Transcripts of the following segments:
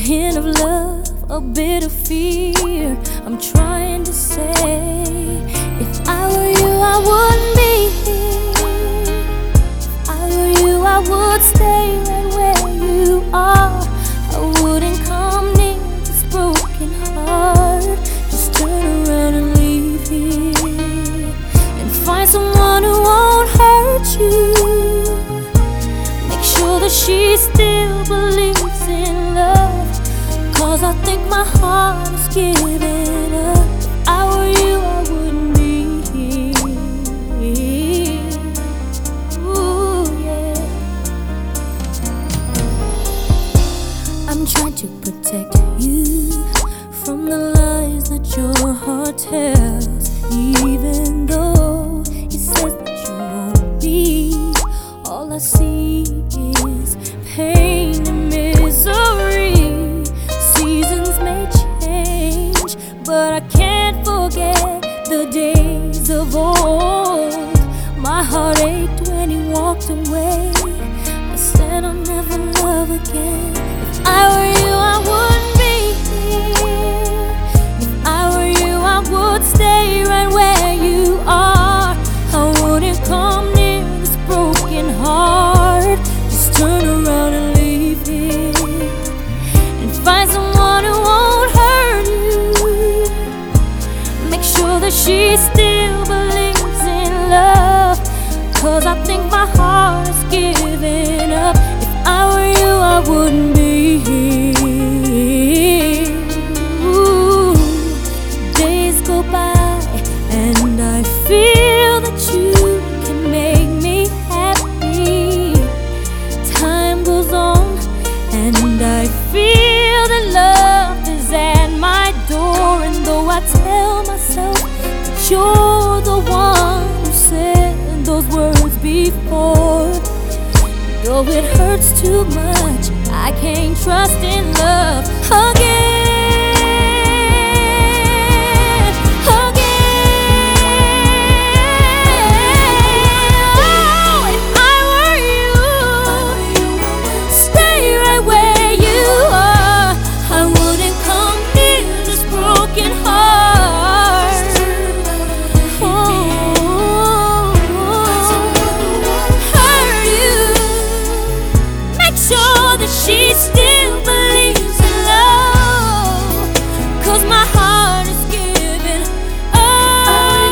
hint of love, a bit of fear. I'm trying to say, if I were you, I wouldn't be here. If I were you, I would stay right where you are. I wouldn't come near this broken heart. Just turn around and leave here and find someone who won't hurt you. Make sure that she still believes in love, 'cause I think my heart is giving up. If I were you, I wouldn't be here. Ooh, yeah. I'm trying to protect you from the lies that your heart tells. Even though it says that you won't leave, all I see is pain and misery. Seasons may change, but I can't forget the days of old. My heart ached when he walked away. I said I'll never love again. If I were you, I wouldn't be here. If I were you, I would stay right where you are. I wouldn't come near this broken heart. Just turn around and leave here and find someone who won't hurt you. Make sure that she still believes in love, 'cause I think my heart is giving up. If I were you, I wouldn't be here. Ooh, days go by and I feel that you can make me happy. Time goes on and I feel that love is at my door. And though I tell myself that you're the one who said those words before, though it hurts too much, I can't trust in love again. She still believes in love, 'cause my heart is giving up.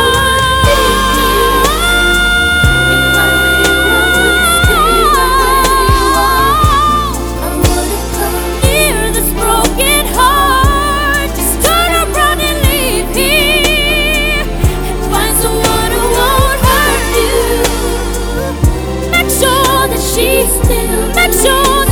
Near this broken heart, just turn around and leave here and find someone who won't hurt you. Make sure that she still, make sure